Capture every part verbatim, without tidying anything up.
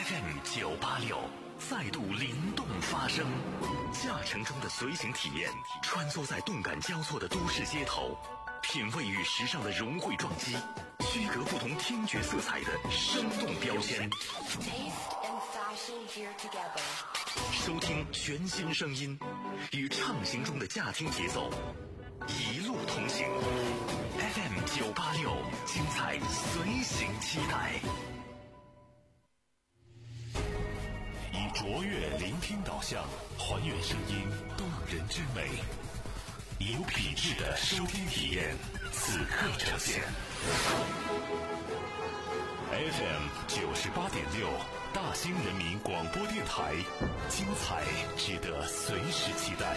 F M 九八六再度灵动发声，驾乘中的随行体验，穿梭在动感交错的都市街头，品味与时尚的融汇撞击，区隔不同听觉色彩的生动标签。收听全新声音，与畅行中的驾听节奏，一路同行。F M 九八六，精彩随行期待。以卓越聆听导向，还原声音动人之美，有品质的收听体验，此刻呈现。F M 九十八点六，大兴人民广播电台，精彩值得随时期待。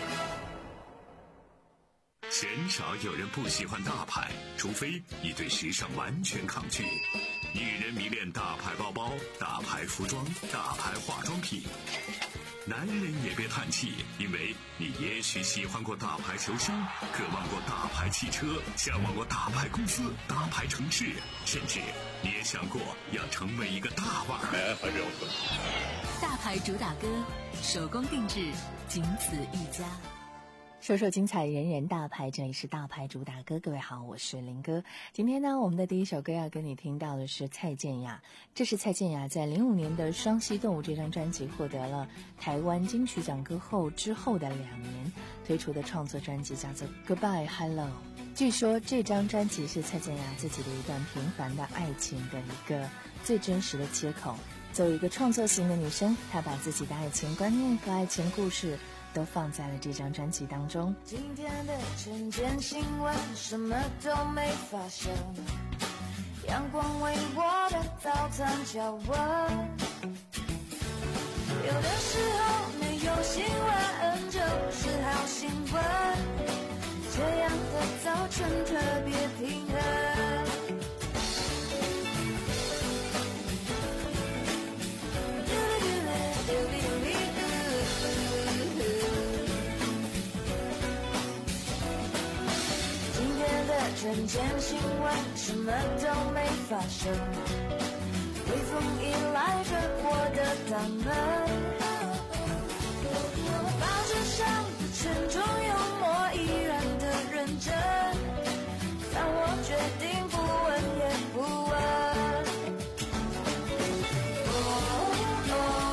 鲜少有人不喜欢大牌，除非你对时尚完全抗拒。女人迷恋大牌包包、大牌服装、大牌化妆品。男人也别叹气，因为你也许喜欢过大牌球星，渴望过大牌汽车，向往过大牌公司、大牌城市，甚至你也想过要成为一个大腕儿。 大牌主打歌，手工定制，仅此一家。 说说精彩，人人大牌，这里是大牌主打歌。各位好，我是林哥。今天呢，我们的第一首歌要跟你听到的是蔡健雅。这是蔡健雅在零五年的《双栖动物》这张专辑获得了台湾金曲奖歌后之后的两年推出的创作专辑，叫做 Goodbye Hello。据说这张专辑是蔡健雅自己的一段平凡的爱情的一个最真实的切口。作为一个创作型的女生，她把自己的爱情观念和爱情故事都放在了这张专辑当中。 今天的晨间新闻什么都没发生，阳光为我的早餐浇温，有的时候没有新闻就是好新闻，这样的早晨特别平衡。晨间新闻什么都没发生，微风依赖着我的大门，报纸上的沉重幽默依然的认真，但我决定不问也不问。哦哦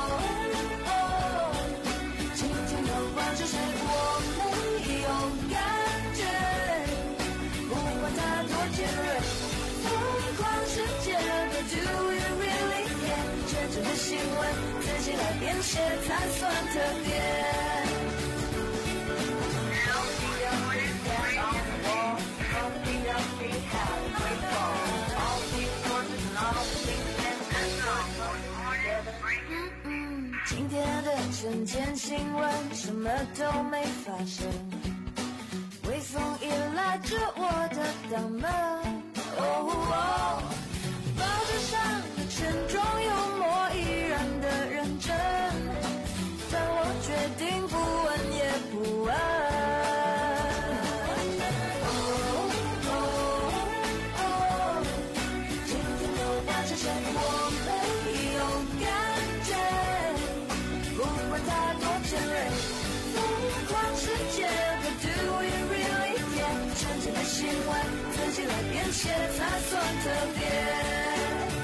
哦，今天不管是谁，我没有感觉。尖锐疯狂世界 But do you really care， 真正的新闻自己来编写才算特别。嗯嗯，今天的晨间新闻什么都没发生，微风依赖着我的挡门，哦哦，报纸上的沉重幽默依然的认真，但我决定不问也不问。哦哦哦，今天不管是谁，我没有感觉，不管它多尖锐，疯狂世界 But do you really care， 真正的新闻自己来编写才算特别。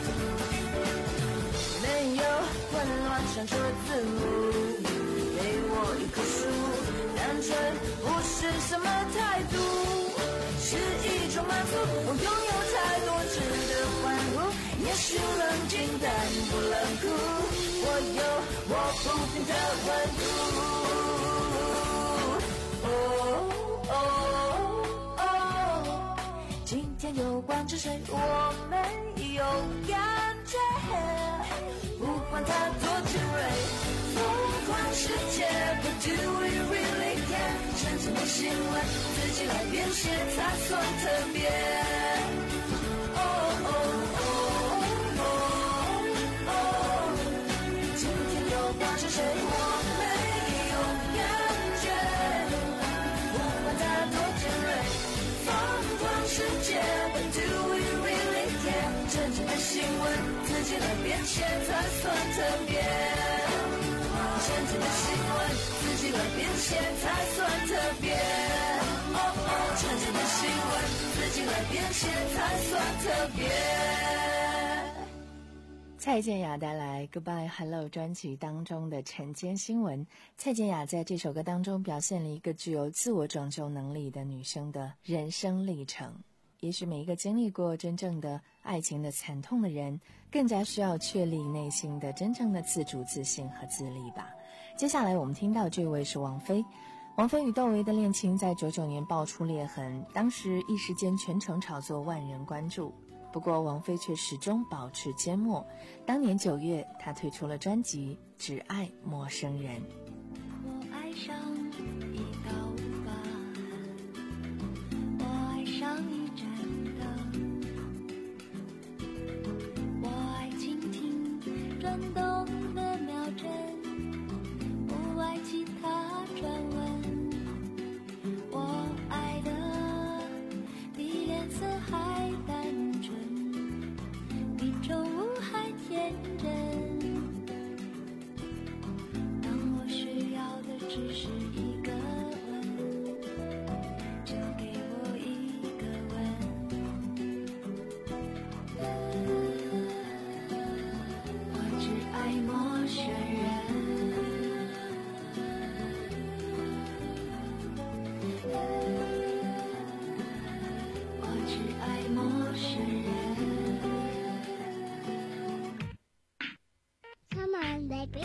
没有混乱闪烁字幕，给我一棵树，单纯不是什么态度，是一种满足。我拥有太多值得欢呼，也许冷静但不冷酷，我有我不变的温度。哦哦哦，今天有关着谁，我没有感觉，不管它多尖锐，疯狂世界 But do you really care， 真正的新闻自己来编写才算特别。哦哦哦哦哦，今天有关着谁，我没有感觉，不管它多尖锐，疯狂世界 But do you really care， 真正的新闻自己来编变现才算特别。真正的新闻，自己来变现才算特别。哦哦，真正的新闻，自己来变现才算特别。 蔡健雅带来 Goodbye Hello 专辑当中的晨间新闻。蔡健雅在这首歌当中表现了一个具有自我拯救能力的女生的人生历程。也许每一个经历过真正的爱情的惨痛的人，更加需要确立内心的真正的自主自信和自立吧。接下来我们听到这位是王菲。王菲与窦唯的恋情在九九年爆出裂痕，当时一时间全城炒作，万人关注。不过王菲却始终保持缄默。当年九月，她推出了专辑《只爱陌生人》。 我爱上一道疤，我爱上一盏灯，我爱倾听转动的秒针，不爱其他传闻。我爱的比脸色还单纯，比宠物还天真。当我需要的只是一个吻，就给我一个吻。我只爱陌生人。我只爱陌生人。 Come on, baby.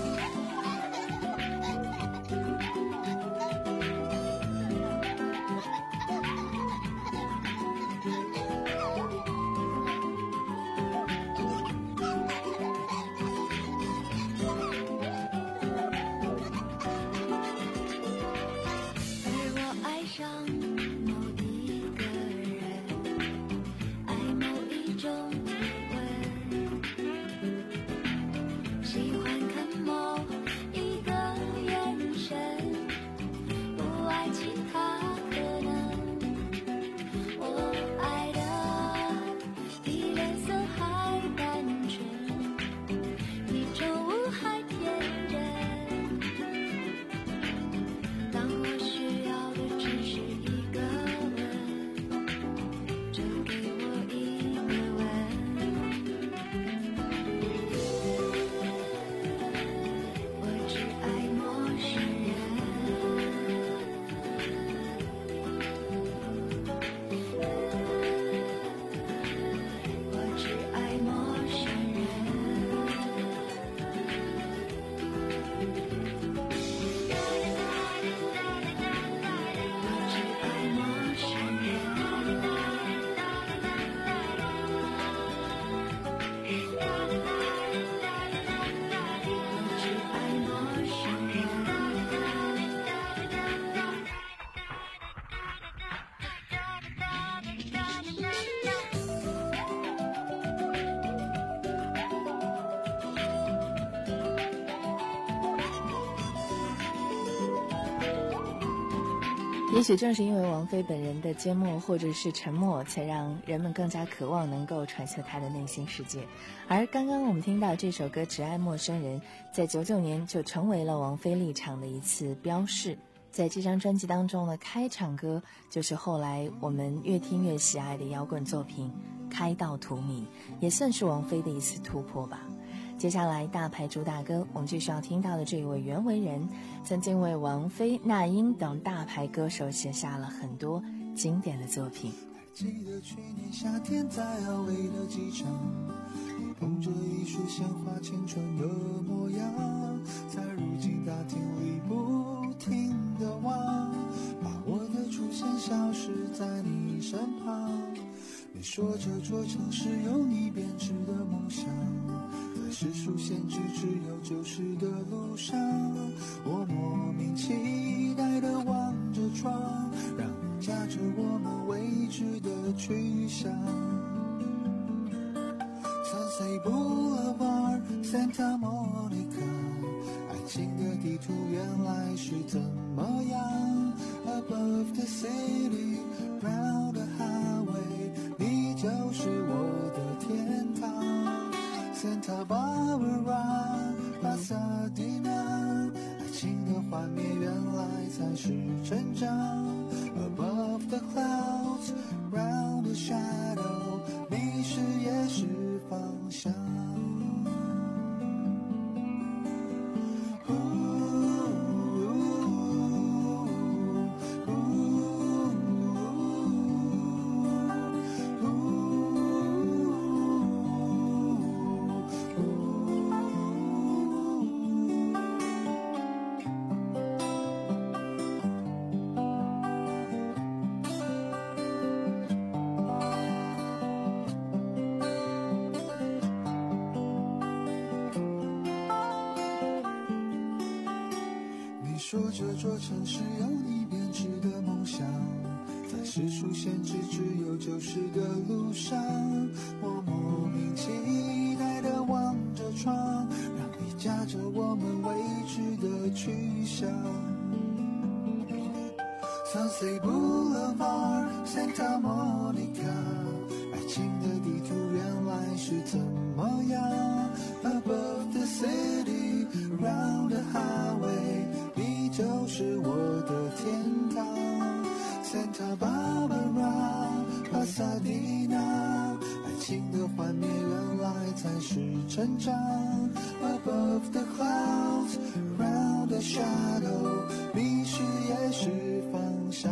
也许正是因为王菲本人的缄默或者是沉默，才让人们更加渴望能够揣测她的内心世界。而刚刚我们听到这首歌《只爱陌生人》，在九九年就成为了王菲立场的一次标示。在这张专辑当中的开场歌，就是后来我们越听越喜爱的摇滚作品《开到荼蘼》，也算是王菲的一次突破吧。接下来大牌主打歌，我们继续要听到的这一位袁惟仁，曾经为王菲、那英等大牌歌手写下了很多经典的作品。 记得去年夏天在奥维的机场，你捧着一束鲜花，青春的模样，在如今大厅里不停地望，把我的出现消失在你身旁。你说这座城市有你编织的梦想，在世俗限制只有旧时的路上，我莫名期待地望着窗，让你驾着我们未知的去向。Sunset Boulevard Santa Monica， 爱情的地图原来是怎么样， Above the city Round the highway， 你就是我的天堂。 Santa Barbara Pasadena， 爱情的幻灭原来才是成长。Above the clouds, round the shadow， 迷失也是方向。说这座城市有你编织的梦想，在世俗限制只有旧时的路上，我莫名期待地望着窗，让你驾着我们未知的去向。Sunset Boulevard Santa Monica， 爱情的地图原来是怎么样。 Above the city round the highway， 你就是我的天堂。 Santa Barbara Pasadena， 爱情的幻灭原来才是成长。 Above the clouds round the shadow， 迷失也是方向。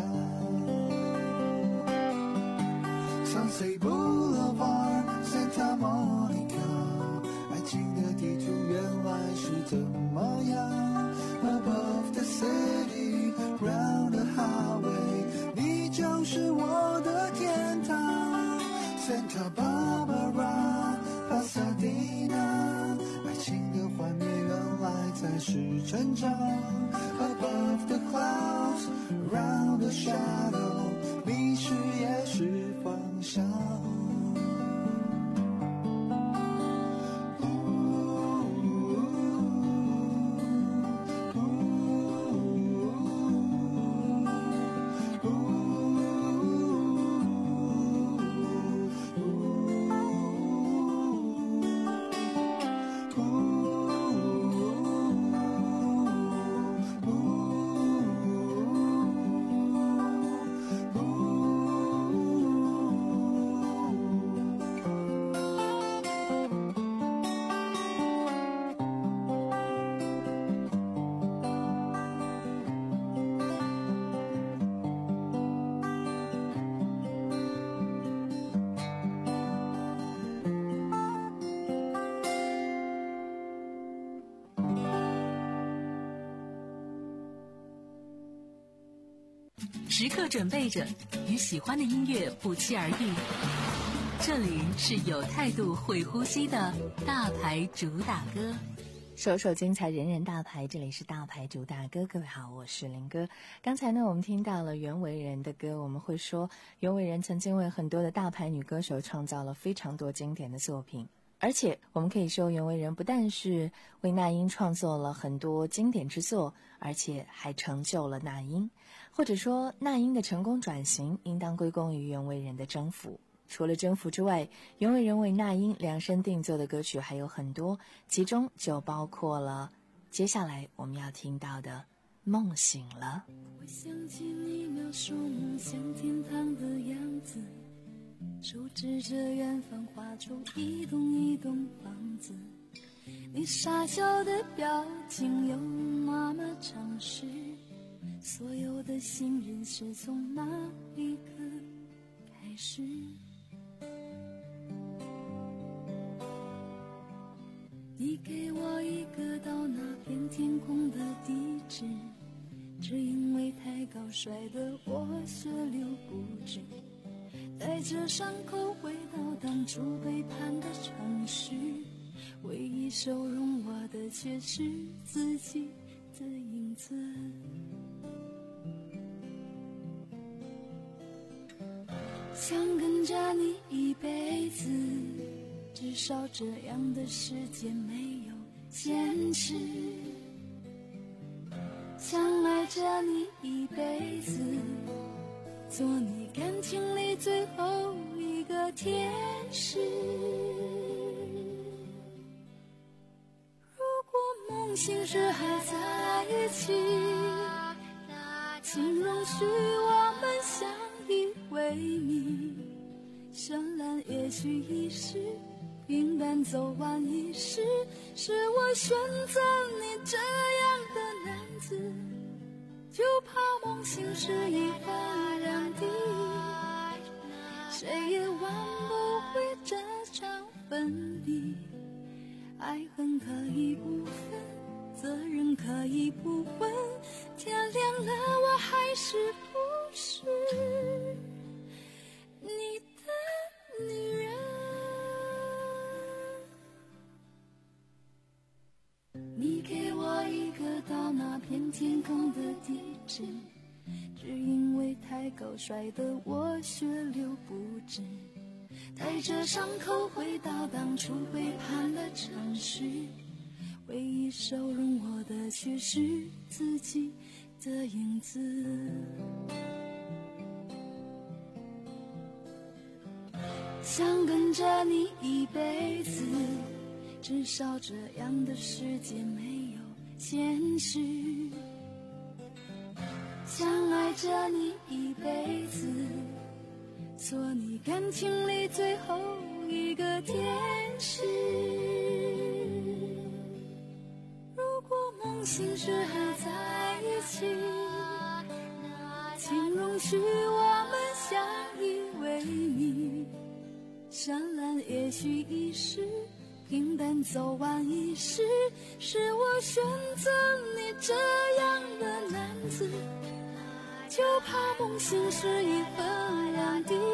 Sunset Boulevard Santa Monica， 爱情的地图原来是怎么样。 Above the city round the highway， 你就是我的天堂。 Santa Barbara Pasadena， 爱情的幻灭原来才是成长。 Above the clouds round the shadow， 迷失也是方向。 时刻准备着与喜欢的音乐不期而遇。这里是有态度会呼吸的大牌主打歌， 首首精彩，人人大牌。这里是大牌主打歌，各位好，我是林哥。刚才呢，我们听到了袁惟仁的歌，我们会说袁惟仁曾经为很多的大牌女歌手创造了非常多经典的作品。而且我们可以说袁惟仁不但是为那英创作了很多经典之作，而且还成就了那英，或者说那英的成功转型应当归功于袁惟仁的征服。除了征服之外，袁惟仁为那英量身定做的歌曲还有很多，其中就包括了接下来我们要听到的梦醒了。 我想起你描述梦想天堂的样子，手指着远方画出一栋一栋房子，你傻笑的表情有那么诚实，所有的信任是从那一刻开始。你给我一个到那片天空的地址，只因为太高摔得我血流不止，带着伤口回到当初背叛的城市，唯一收容我的却是自己的影子。想跟着你一辈子，至少这样的世界没有现实。想爱着你一辈子，做你感情里最后一个天使。 梦醒时还在一起，请容许我们相依为命。绚烂也许一时，平淡走完一世，是我选择你这样的男子，就怕梦醒时已幡然地，谁也挽不回这场分离。爱恨可以不分，责任可以不问，天亮了我还是不是你的女人。你给我一个到那片天空的地址，只因为太高摔得我血流不止，带着伤口回到当初背叛的城市，回忆收容我的却是自己的影子。想跟着你一辈子，至少这样的世界没有现实。想爱着你一辈子，做你感情里最后一个天使。如果梦醒时还在一起，请容许我们相依为命。绚烂也许一时，平淡走完一世，是我选择你这样的男子，就怕梦醒时已幡然地，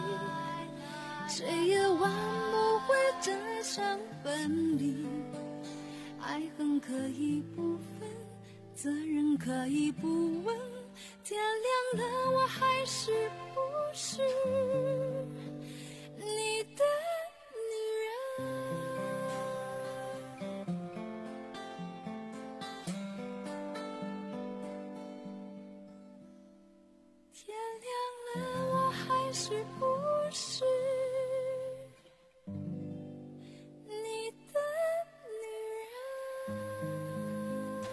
谁也挽不回这场分离。爱恨可以不分，责任可以不问，天亮了我还是不是你的女人。天亮了我还是不是你的女人。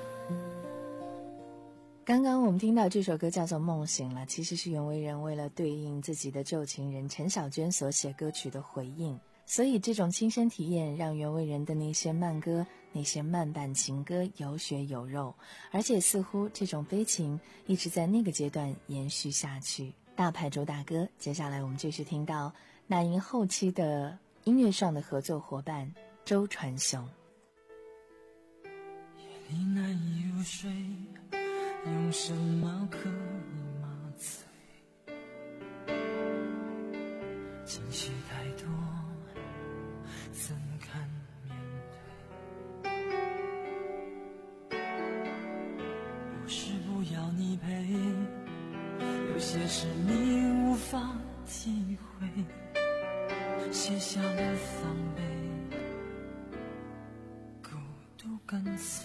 刚刚我们听到这首歌叫做《梦醒了》，其实是袁惟仁为了对应自己的旧情人陈小娟所写歌曲的回应。所以这种亲身体验让袁惟仁的那些慢歌，那些慢板情歌有血有肉，而且似乎这种悲情一直在那个阶段延续下去。大牌主打歌，接下来我们继续听到那英后期的音乐上的合作伙伴周传雄。 夜里难以入睡，用什么可以麻醉？情绪太多，怎敢面对？不是不要你陪，有些事你无法体会，卸下了防备，孤独跟随。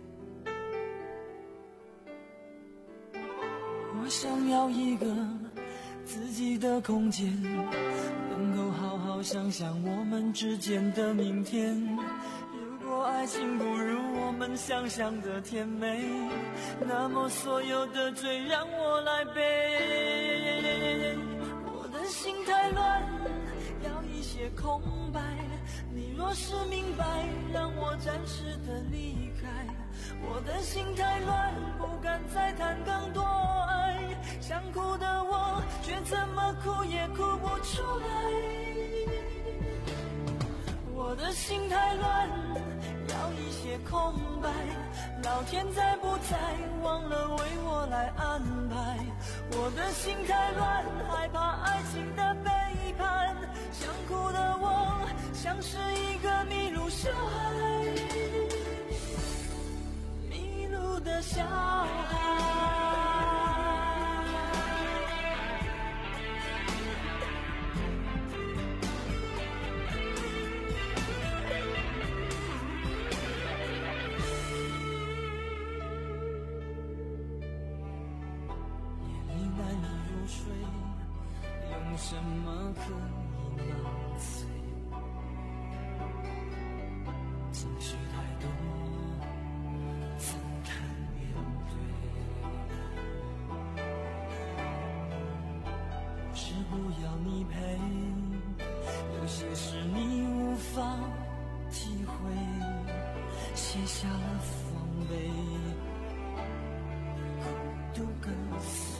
我想要一个自己的空间，能够好好想想我们之间的明天。如果爱情不如我们想象的甜美，那么所有的罪让我来背。我的心太乱，要一些空白，你若是明白，让我暂时的离开。我的心太乱，不敢再谈更多爱，想哭的我却怎么哭也哭不出来。我的心太乱，要一些空白，老天在不在忘了为我来安排。我的心太乱，害怕爱情的背叛，想哭的我像是一个迷路小孩，迷路的小孩。用什么可以麻醉？情绪太多， 你陪，有些事你无法体会，卸下了防备，孤独跟随。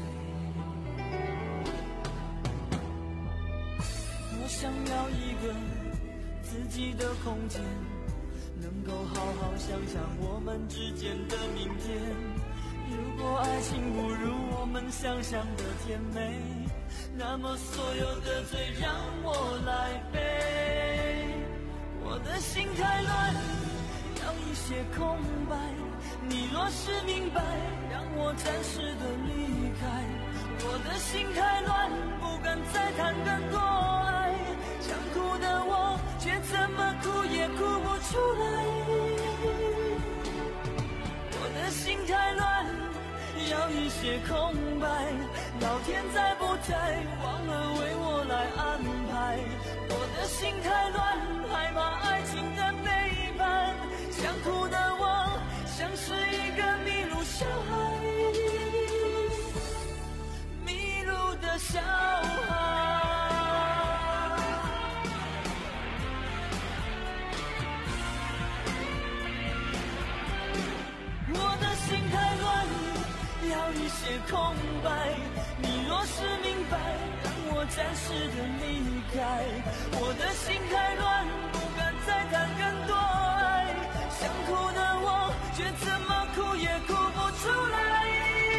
我想要一个自己的空间，能够好好想想我们之间的明天。如果爱情不如我们想象的甜美，那么所有的罪让我来背。我的心太乱，要一些空白。你若是明白，让我暂时的离开。我的心太乱，不敢再谈更多爱。想哭的我，却怎么哭也哭不出来。我的心太乱，要一些空白。老天在不在，忘了为我来安排。我的心太乱，害怕爱情的背叛。想哭的我，像是一个迷路小孩，迷路的小孩。我的心太乱，要一些空白。你若是明白，让我暂时的离开。我的心太乱，不敢再谈更多爱。想哭的我，却怎么哭也哭不出来。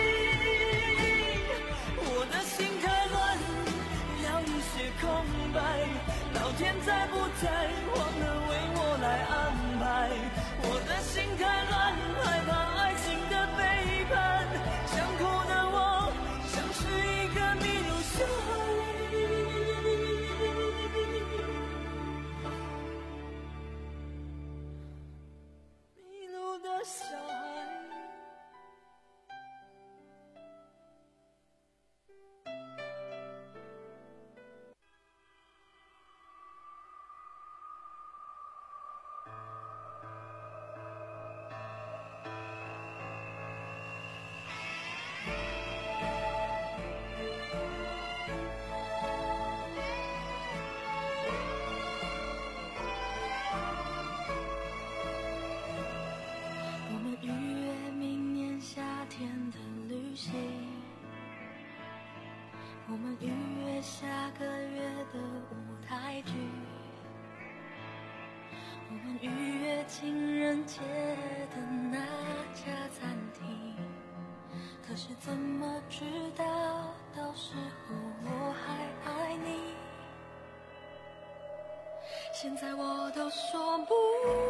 我的心太乱，要一些空白。老天在不在，忘了为我来安排。我的心太乱，害怕爱情的背叛。想哭的我，像是一个迷路小孩，迷路的小孩。 我们预约下个月的舞台剧，我们预约情人节的那家餐厅。可是怎么知道到时候我还爱你？现在我都说不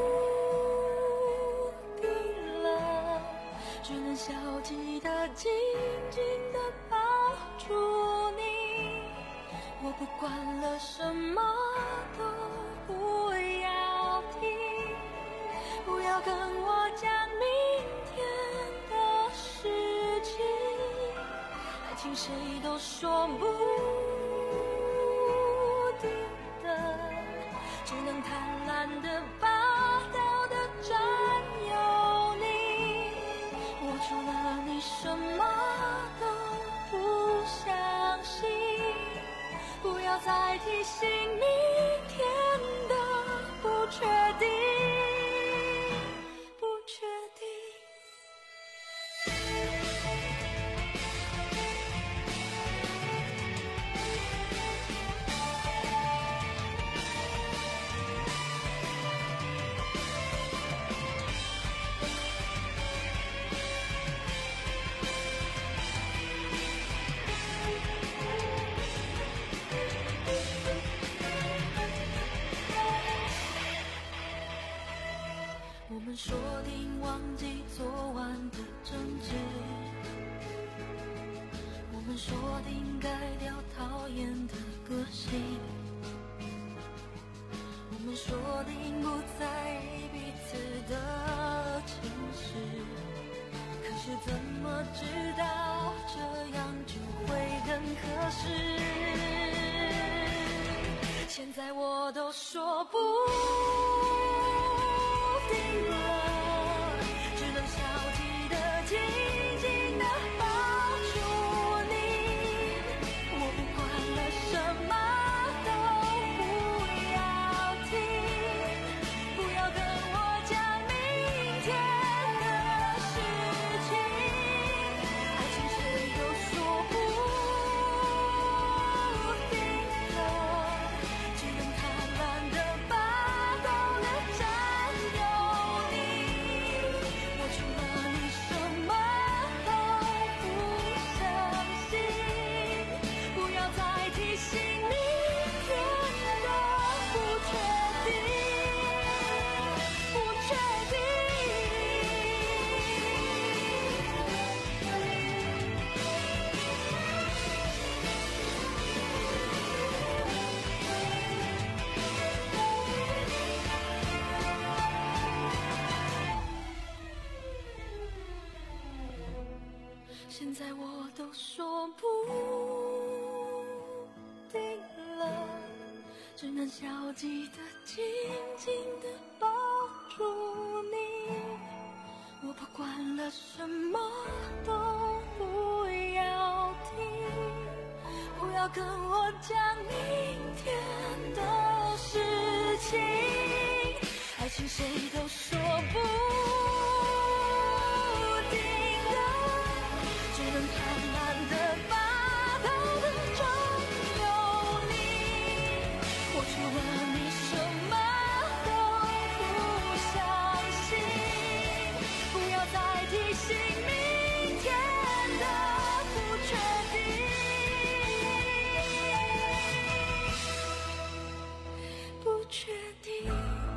定了，只能消极的紧紧的抱住你。我不管了，什么都不要听，不要跟我讲明天的事情。爱情谁都说不定的，只能贪婪的霸道的占有你。我除了你什么都不相信，不要再提醒明天的不确定，不确定。我们说定忘记昨晚的争执，我们说定改掉讨厌的个性，我们说定不在意彼此的情绪。可是怎么知道这样就会更合适？现在我都说不定了，只能消极的紧紧的抱住你。我不管了，什么现在我都说不定了，只能消极的紧紧的抱住你。我不管了，什么都不要听，不要跟我讲明天的事情。爱情谁都说不定的，只能慢慢的把它的占有你。我说了你什么都不相信，不要再提醒明天的不确定，不确定。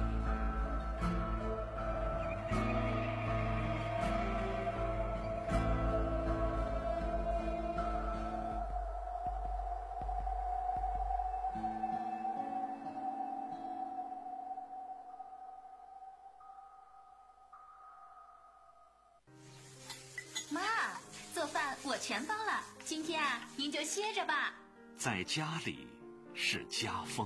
我全包了，今天啊，您就歇着吧。 在家里是家风。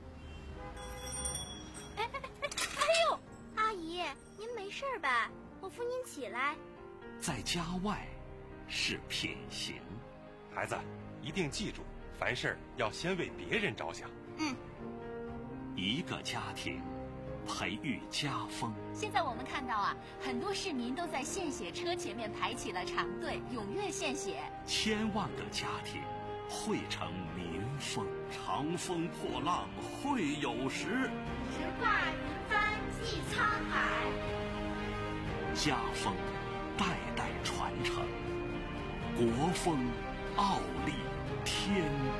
哎哎哎！哎呦，阿姨，您没事吧？我扶您起来。 在家外是品行。 孩子，一定记住，凡事要先为别人着想。 嗯。 一个家庭培育家风。 现在我们看到啊，很多市民都在献血车前面排起了长队，踊跃献血。 千万个家庭汇成民风，长风破浪会有时， 直挂云帆济沧海。 家风代代传承，国风傲立天地。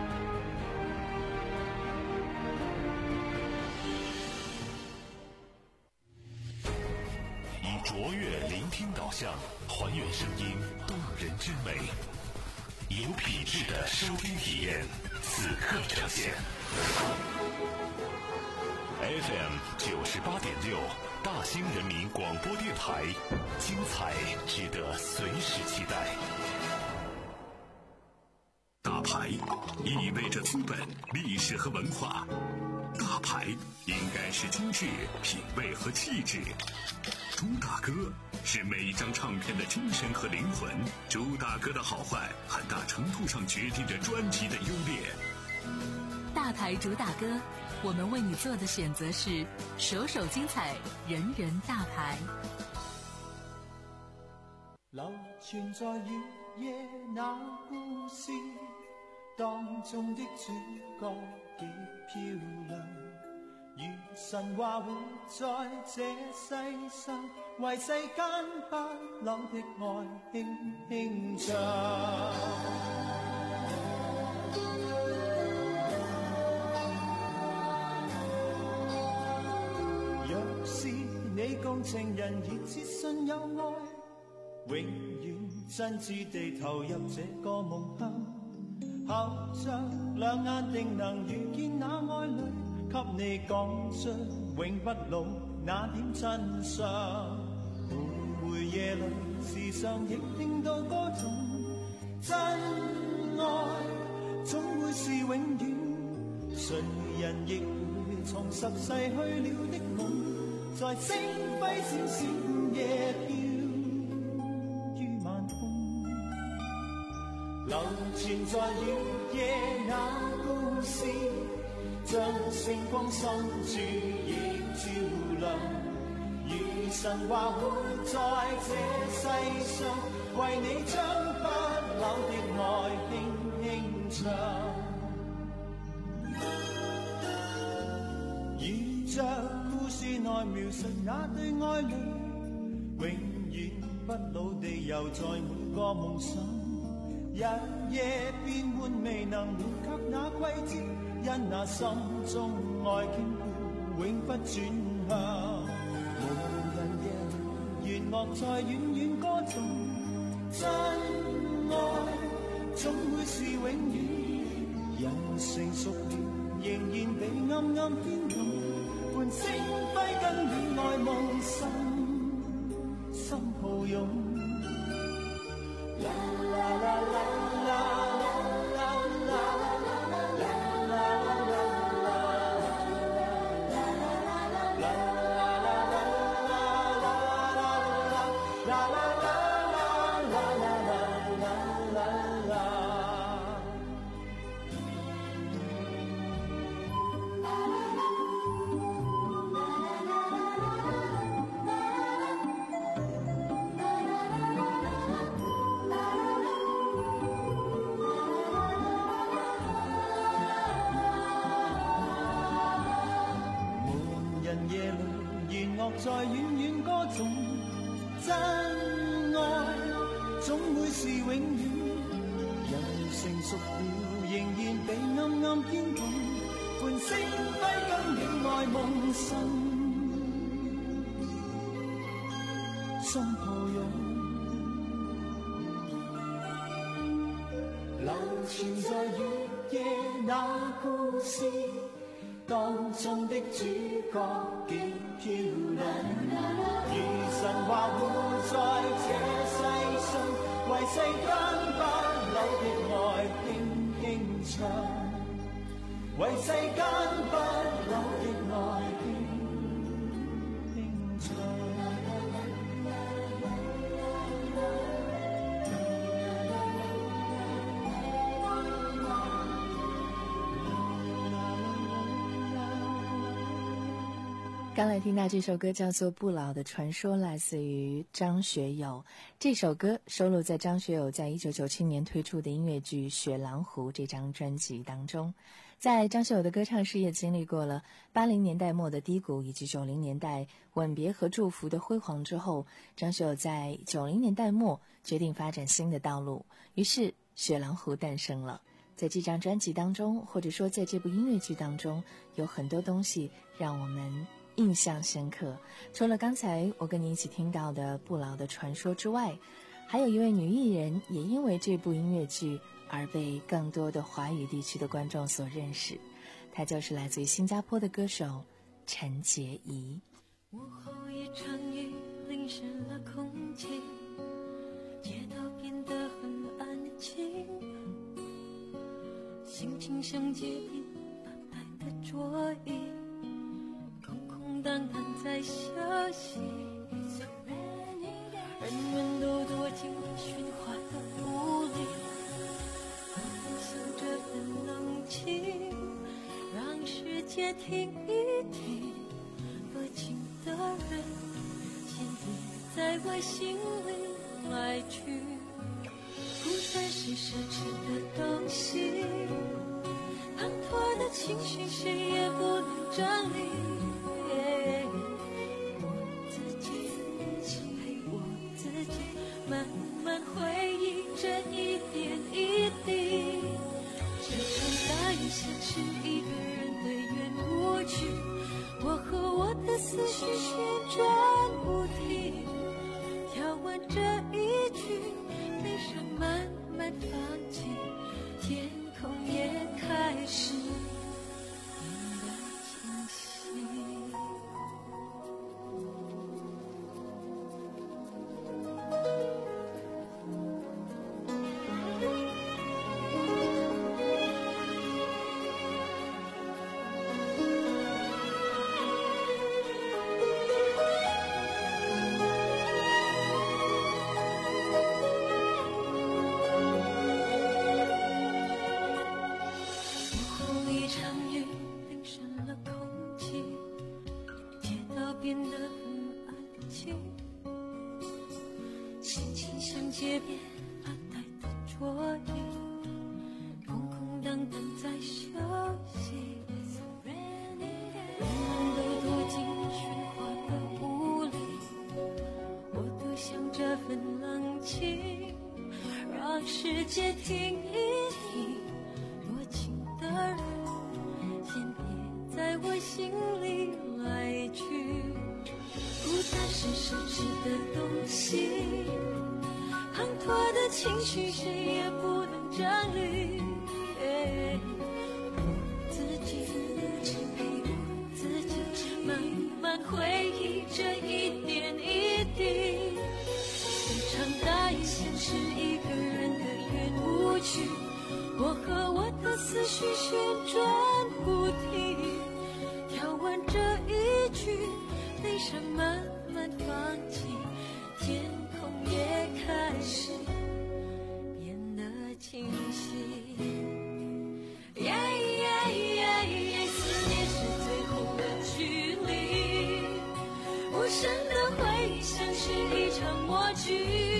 卓越聆听导向，还原声音动人之美，有品质的收听体验，此刻呈现。F M 九十八点六，大兴人民广播电台，精彩值得随时期待。大牌意味着资本、历史和文化，大牌应该是精致、品味和气质。朱大哥是每一张唱片的精神和灵魂，朱大哥的好坏很大程度上决定着专辑的优劣。 大牌主打歌，我们为你做的选择是首首精彩，人人大牌。 流傳在月夜那故事當中的主角極漂亮，如神話活在這世上，為世間不朽的愛輕輕唱。若是你共情人熱切信有愛，永遠真摯地投入這個夢鄉，合着兩眼定能遇見那愛侶，給你講出永不老那點真相。徘徊夜裏時常亦聽到歌頌，真愛總會是永遠，誰人亦會重拾逝去了的夢，在星輝閃閃夜飄於晚空，流傳在月夜那故事，將星光深處亦照亮，如神話活在這世上，為你將不朽的愛輕輕唱。如着故事內描述那對愛侶，永遠不老地遊在每個夢想，日夜變換未能換卻那季節，因那心中愛傾顧永不轉向。無人夜裏弦樂在遠遠歌頌，真愛總會是永遠，人成熟了仍然被暗暗牽動，伴星輝跟戀愛夢心心抱擁。啦啦啦啦啦啦啦啦啦啦。無人夜裏，弦樂在遠遠歌頌，真愛總會是永遠。人成熟了，仍然被暗暗牽動，喚醒揮跟戀愛夢神，心破湧。流傳在月夜那故事，當中的主角極漂亮，如神話活在這世上，為世間不朽的愛輕輕唱，為世間不朽的愛輕輕唱。 刚才听到这首歌叫做《不老的传说》，来自于张学友。这首歌收录在张学友在一九九七年推出的音乐剧《雪狼湖》这张专辑当中。在张学友的歌唱事业经历过了八零年代末的低谷以及九零年代吻别和祝福的辉煌之后，张学友在九零年代末决定发展新的道路，于是《雪狼湖》诞生了。在这张专辑当中，或者说在这部音乐剧当中，有很多东西让我们印象深刻。除了刚才我跟你一起听到的《不老的传说》之外，还有一位女艺人也因为这部音乐剧而被更多的华语地区的观众所认识，她就是来自于新加坡的歌手陈洁仪。 午后一场雨淋湿了空气，街道变得很安静，心情像结冰发呆的桌椅，空空荡荡在休息，人们都躲进了喧哗的屋里，想这份冷清让世界停一停，多情的人先别在我心里来去，孤单是奢侈的东西，滂沱的情绪谁也不能整理，我自己陪我自己慢慢回忆这一点一滴，这场大雨像是一个人的圆舞曲，我和我的思绪旋转不停，跳完这一句悲伤慢慢放弃，天空也开始变得清晰。街边发呆的桌椅，空空荡荡在休息，人们都躲进喧哗的屋里，我多想这份冷清让世界停一停，多情的人先别在我心里来去，孤单是奢侈的东西，滂沱的情绪谁也不能整理，我自己陪我自己慢慢回忆这一点一滴，这场大雨像是一个人的圆舞曲，我和我的思绪旋转不停，跳完这一句悲伤慢慢放弃，天空开始变得清晰。Yeah, yeah, yeah, yeah, 思念是最后的距离，无声的回忆像是一场默剧。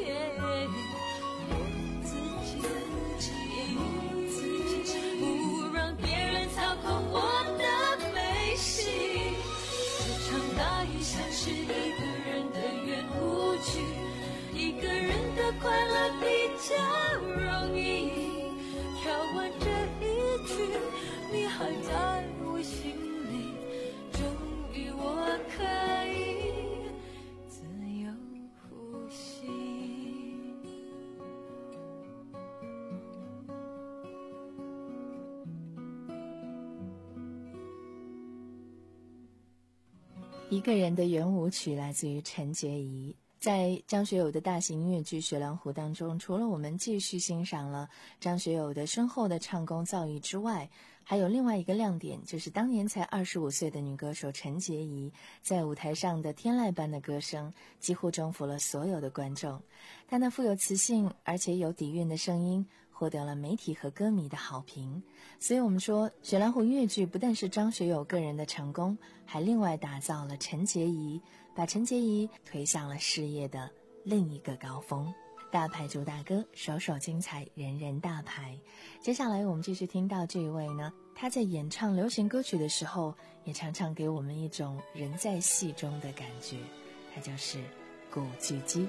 是一个人的圆舞曲，一个人的快乐比较容易。跳完这一曲，你还在我心里，终于我可以自由呼吸。 一个人的圆舞曲来自于陈洁仪。在张学友的大型音乐剧《雪狼湖》当中，除了我们继续欣赏了张学友的深厚的唱功造诣之外，还有另外一个亮点，就是当年才二十五岁的女歌手陈洁仪在舞台上的天籁般的歌声几乎征服了所有的观众。她那富有磁性而且有底蕴的声音获得了媒体和歌迷的好评。所以我们说，雪狼湖音乐剧不但是张学友个人的成功，还另外打造了陈洁仪，把陈洁仪推向了事业的另一个高峰。大牌主打歌，首首精彩，人人大牌。接下来我们继续听到这一位呢，他在演唱流行歌曲的时候，也常常给我们一种人在戏中的感觉，他就是古巨基。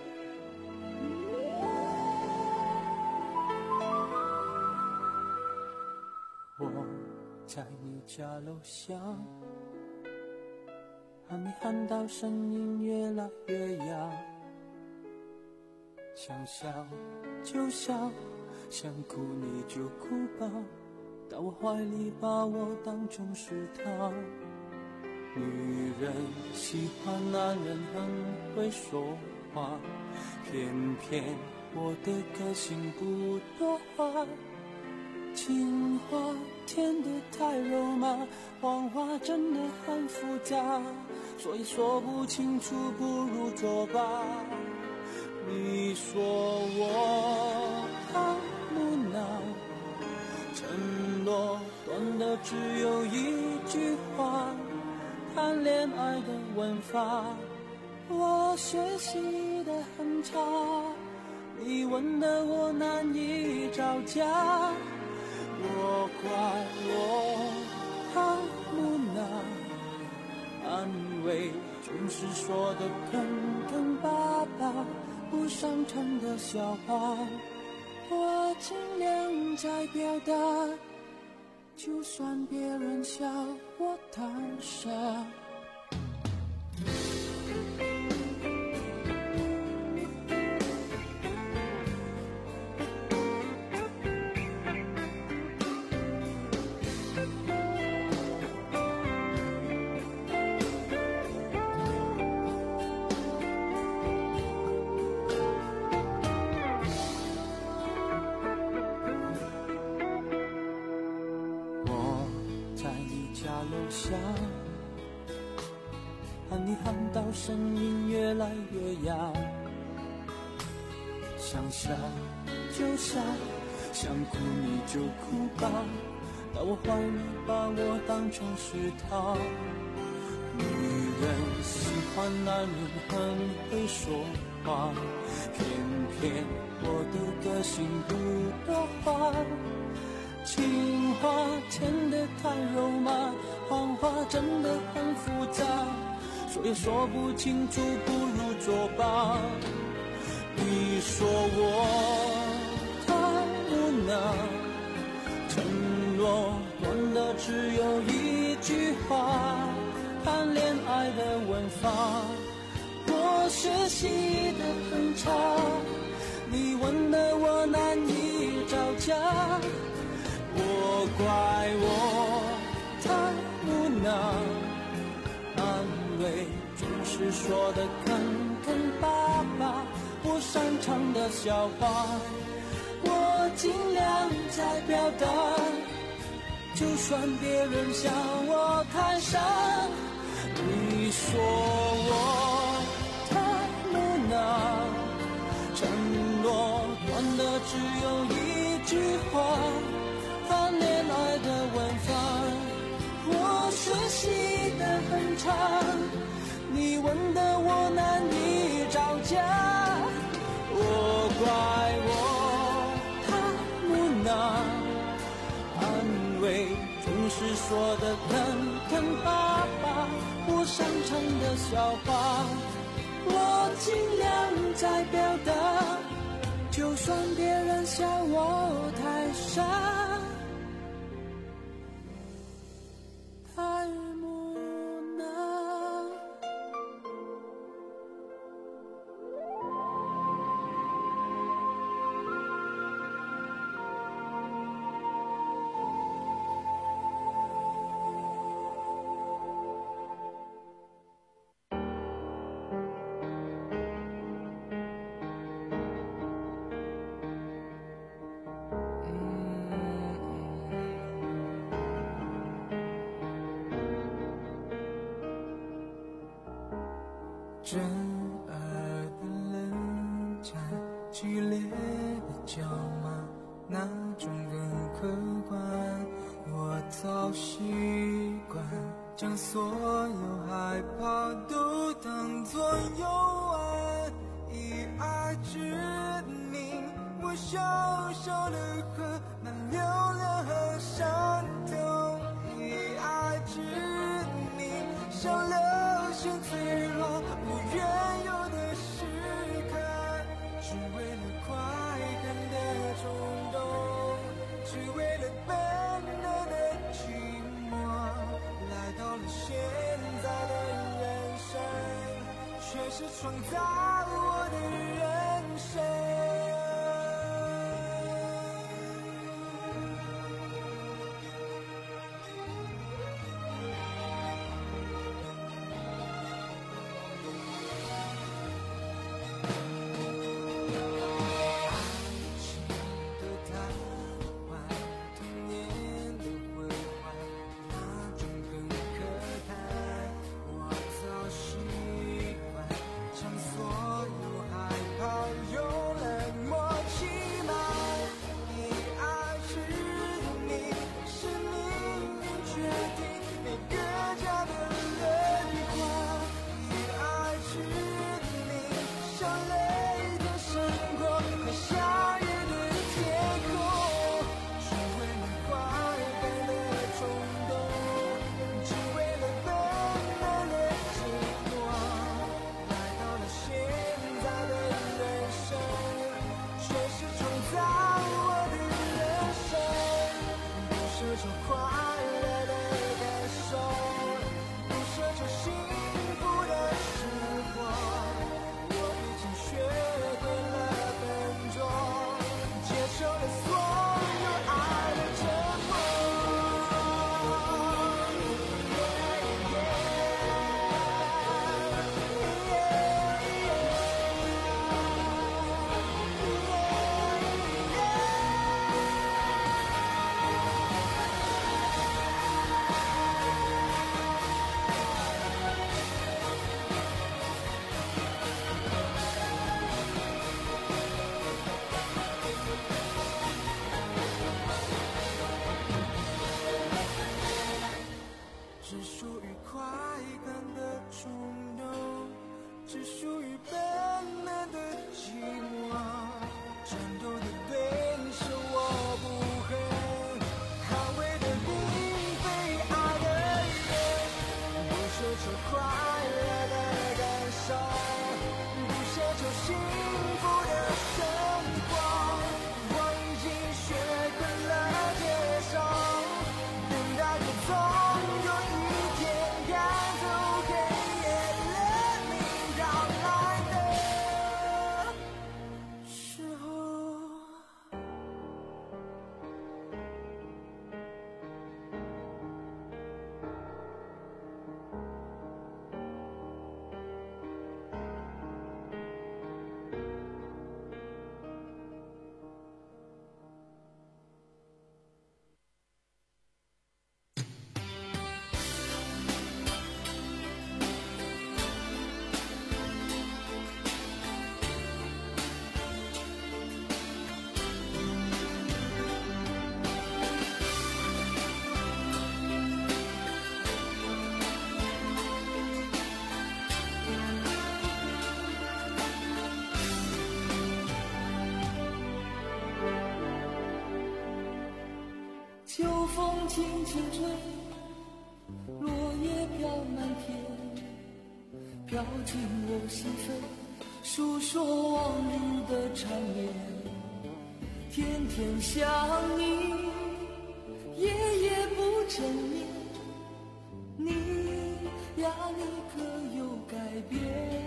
我在你家楼下，喊你喊到声音越来越哑，想笑就笑，想哭你就哭吧，到我怀里把我当成是他。女人喜欢男人很会说话，偏偏我的个性不多话，情话甜得太肉麻，谎话真的很复杂，所以说不清楚不如作罢。你说我好木讷，承诺短的只有一句话，谈恋爱的文法我学习得很差，你问的我难以招架，我怪我好木讷，安慰总是说的坑坑巴巴，不擅长的笑话我尽量在表达，就算别人笑我太傻。喊你喊到声音越来越哑，想笑就笑，想哭你就哭吧，到我怀里把我当成是他。女人喜欢男人很会说话，偏偏我的个性不多话，情话甜得太肉麻，谎话真的很复杂，说也说不清楚不如作罢。你说我太木讷，承诺短的只有一句话，谈恋爱的文法我学习得很差，你问的我难以招架，我怪我太木讷，安慰总是说的坑坑巴巴，不擅长的笑话我尽量在表达，就算别人笑我太傻，你说我太木讷，承笑话，我尽量在表达，就算别人笑我太傻，太木讷。震耳的冷战，剧烈的叫骂，那种更客观。我早习惯将所有害怕都当作游玩，以爱之名，我小小的河满流连河山洞，以爱之名，像流星坠落无缘有的时刻，只为了快感的冲动，只为了本能的寂寞，来到了现在的人生，却是创造我的人生。 秋风轻轻吹，落叶飘满天，飘飘进我心扉，诉说往日的缠绵。天天想你，夜夜不成眠，你呀你可有改变？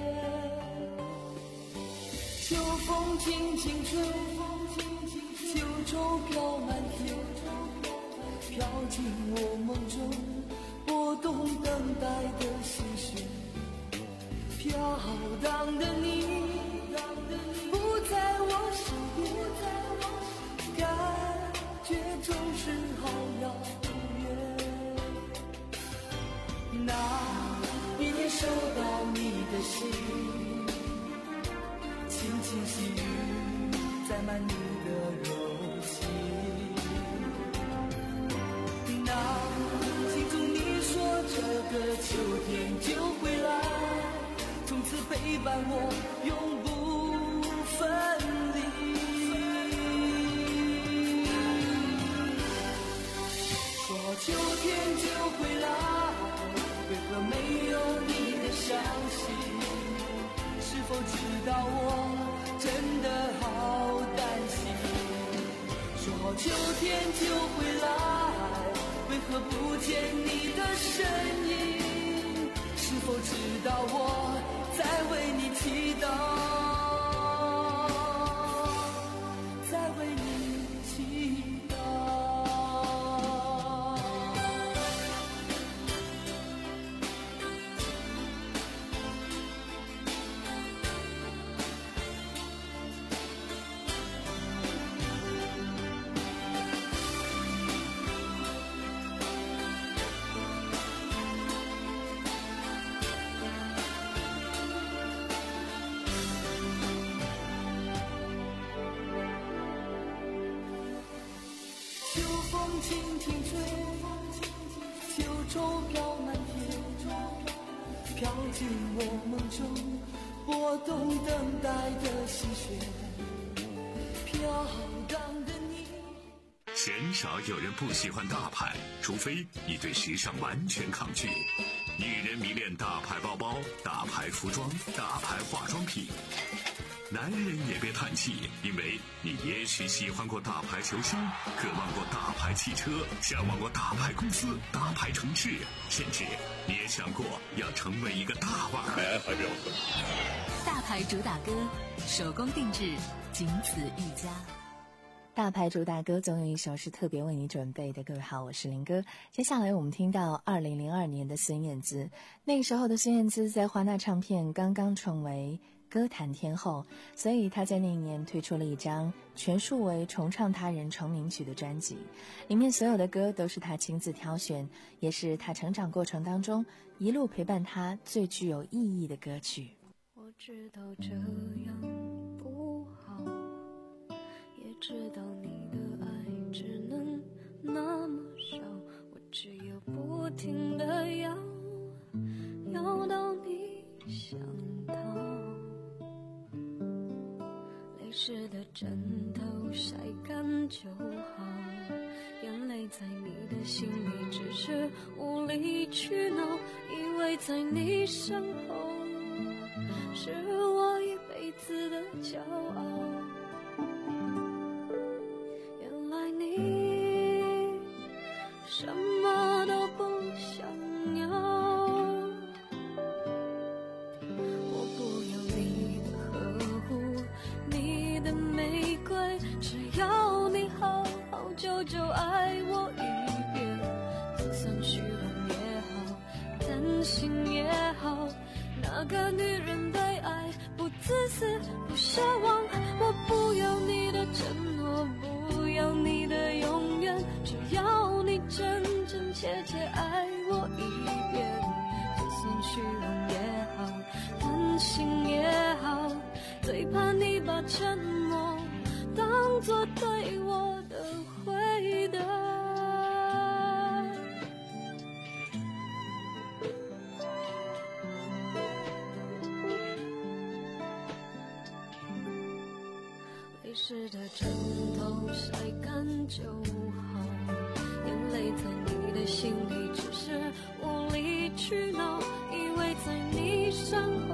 秋风轻轻吹，秋愁飘满天，飘进我梦中，拨动等待的心弦。飘荡的你不在我身边，感觉总是好遥远。那一年收到你的信，轻轻细雨载满你的柔情。那心中你说这个秋天就会来，从此陪伴我永不分离。说秋天就会来，为何没有你的消息？是否知道我真的好担心？说秋天就会来，为何不见你的身影？是否知道我在为你祈祷，在为你祈祷。轻轻吹，秋愁飘满天，飘进我梦中，拨动等待的心弦。飘荡的你， 鲜少有人不喜欢大牌，除非你对时尚完全抗拒。女人迷恋大牌包包、大牌服装、大牌化妆品。男人也别叹气，因为你也许喜欢过大牌球星，渴望过大牌汽车，向往过大牌公司、大牌城市，甚至你也想过要成为一个大腕儿。 大牌主打歌，手工定制，仅此一家。 大牌主打歌总有一首是特别为你准备的。各位好，我是林哥。接下来我们听到二零零二年的孙燕姿，那个时候的孙燕姿在华纳唱片刚刚成为歌坛天后，所以她在那一年推出了一张全数为重唱他人成名曲的专辑，里面所有的歌都是她亲自挑选，也是她成长过程当中一路陪伴她最具有意义的歌曲。 我知道这样不好，也知道你的爱只能那么少，我只有不停地要要到你想逃。泪湿的枕头晒干就好，眼泪在你的心里只是无理取闹，以为在你身后是我一辈子的骄傲。原来你什么都不想要，我不要你的呵护，你的玫瑰，只要你好好久久爱我一遍，就算虚荣也好，贪心也好，那个女人对爱不自私不奢望，我不要你的承诺，不要你的永远，只要你真真切切爱我一遍，就算虚荣也好，贪心也好，最怕你把沉默当作对我的回答。泪湿的枕头晒干就好，眼泪在你的心里只是无理取闹，以为在你身后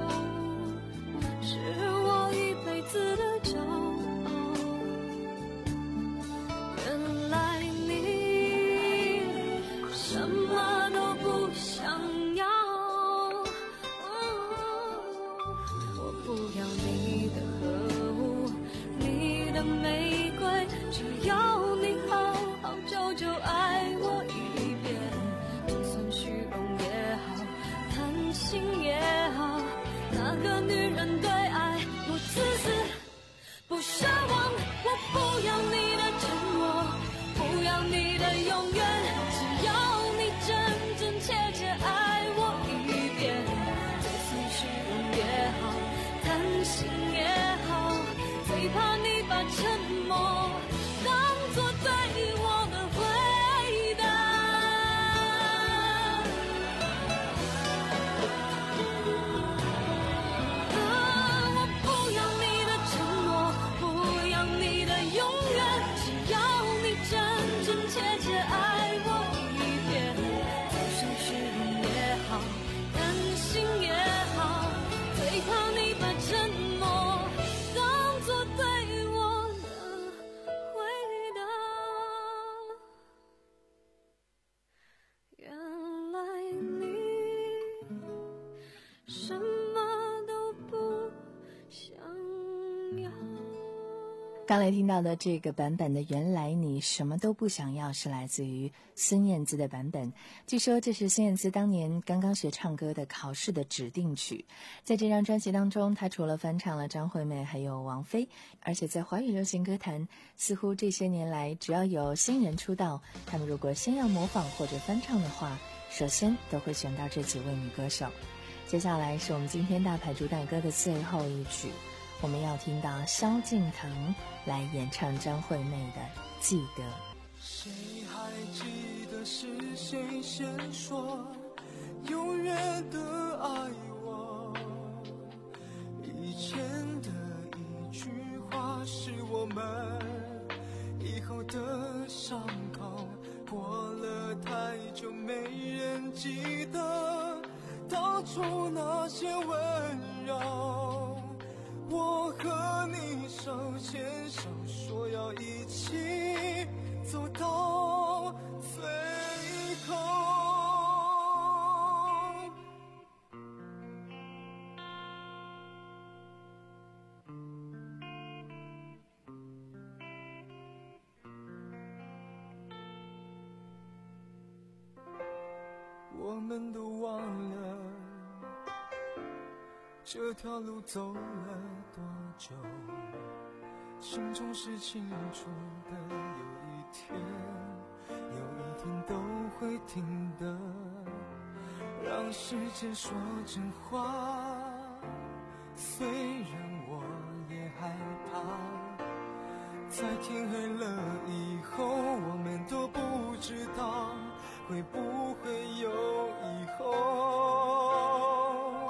不要你的呵护，你的玫瑰，只要你好好久久爱我一遍，就算虚荣也好，贪心也好，那个女人对爱不自私不奢望，我不要你的承诺，不要你的永远，只要你真真切切爱我一遍，就算虚荣也好，贪心也好，最怕你把沉默当作对我的回答。啊，我不要你的承诺，不要你的永远，只要你真真切切爱我一遍，就算虚荣也好，贪心也好，最怕你把沉默当作对我的回答。原来你什么都不想要。 刚才听到的这个版本的《原来你什么都不想要》是来自于孙燕姿的版本。据说这是孙燕姿当年刚刚学唱歌的考试的指定曲。在这张专辑当中，她除了翻唱了张惠妹还有王菲，而且在华语流行歌坛，似乎这些年来只要有新人出道，他们如果先要模仿或者翻唱的话，首先都会选到这几位女歌手。接下来是我们今天大牌主打歌的最后一曲，我们要听到萧敬腾来演唱张惠妹的《记得》。 谁还记得是谁先说永远的爱我？以前的一句话是我们以后的伤口，过了太久没人记得当初那些温柔。我和你手牵手说要一起走到最后。我们都忘了这条路走了多久，心中是清楚的，有一天有一天都会听的，让时间说真话。虽然我也害怕，在天黑了以后，我们都不知道会不会有以后。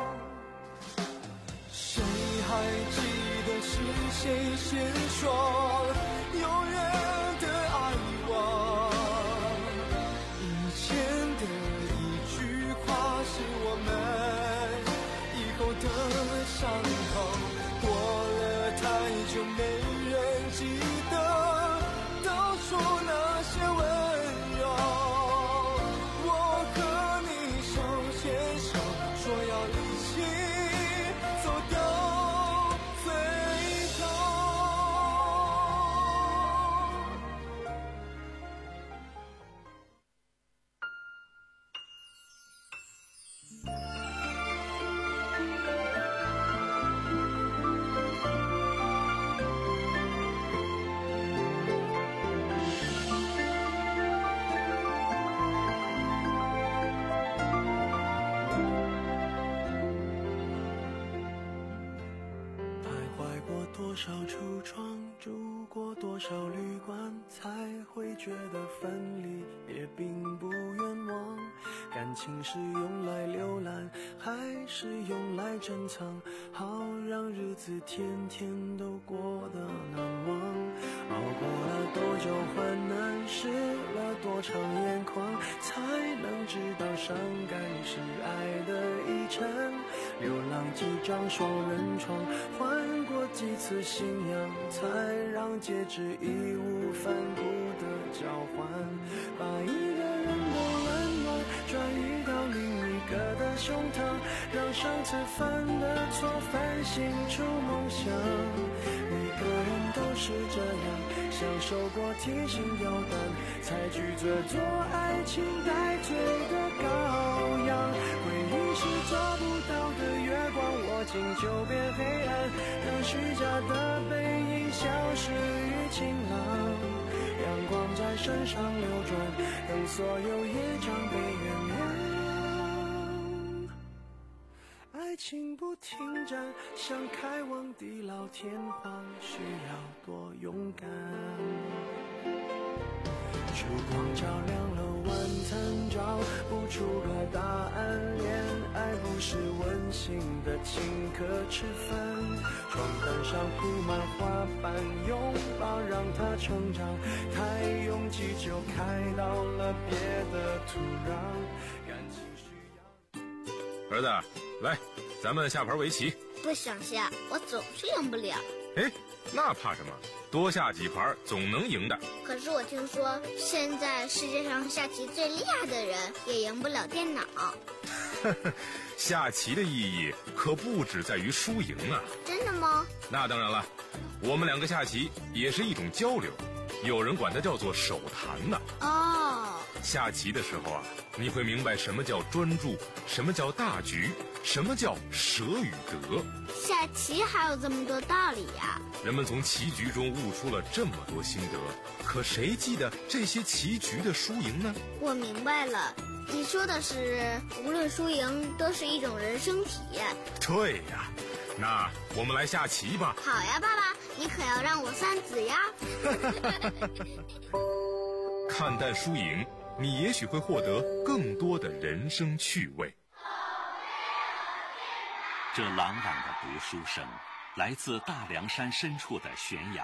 谁还记得是谁先说永远的爱我？以前的一句话是我们以后的伤口，过了太久没人记得当初那些温柔。我和你手牵手说要一起走到最后。 多少橱窗，住过多少旅馆，才会觉得分离也并不冤枉。感情是用来浏览，还是用来珍藏？好让日子天天都过得难忘。熬过了多久患难，湿了多长眼眶，才能知道伤感是爱的遗产。流浪几张双人床，换过几次信仰，才让戒指义无反顾的交换。把一个人的温暖转移到另一个的胸膛，让上次犯的错反省出梦想。每个人都是这样，享受过提心吊胆，才拒绝做爱情带罪的羔羊。回忆是找不到的月光，握紧就别黑暗，让虚假的背影消失于晴朗。阳光在身上流转，等所有业障被原谅。爱情不停站，想开往地老天荒，需要多勇敢。烛光照亮了晚餐，找不出个答案。恋爱不是温馨的请客吃饭，床单上铺满花瓣，拥抱让它成长。太拥挤就开到了别的土壤，感情需要。 儿子，来，咱们下盘围棋。 不想下，我总是赢不了。 哎，那怕什么？多下几盘总能赢的。 可是我听说，现在世界上下棋最厉害的人也赢不了电脑。 下棋的意义可不只在于输赢啊。 真的吗？ 那当然了，我们两个下棋也是一种交流，有人管它叫做手谈呢。 哦， 下棋的时候啊，你会明白什么叫专注，什么叫大局，什么叫舍与得。 下棋还有这么多道理呀！ 人们从棋局中悟出了这么多心得，可谁记得这些棋局的输赢呢？ 我明白了，你说的是无论输赢都是一种人生体验。 对呀，那我们来下棋吧。 好呀，爸爸，你可要让我算子呀。 看淡输赢，你也许会获得更多的人生趣味。 这朗朗的读书声，来自大凉山深处的悬崖。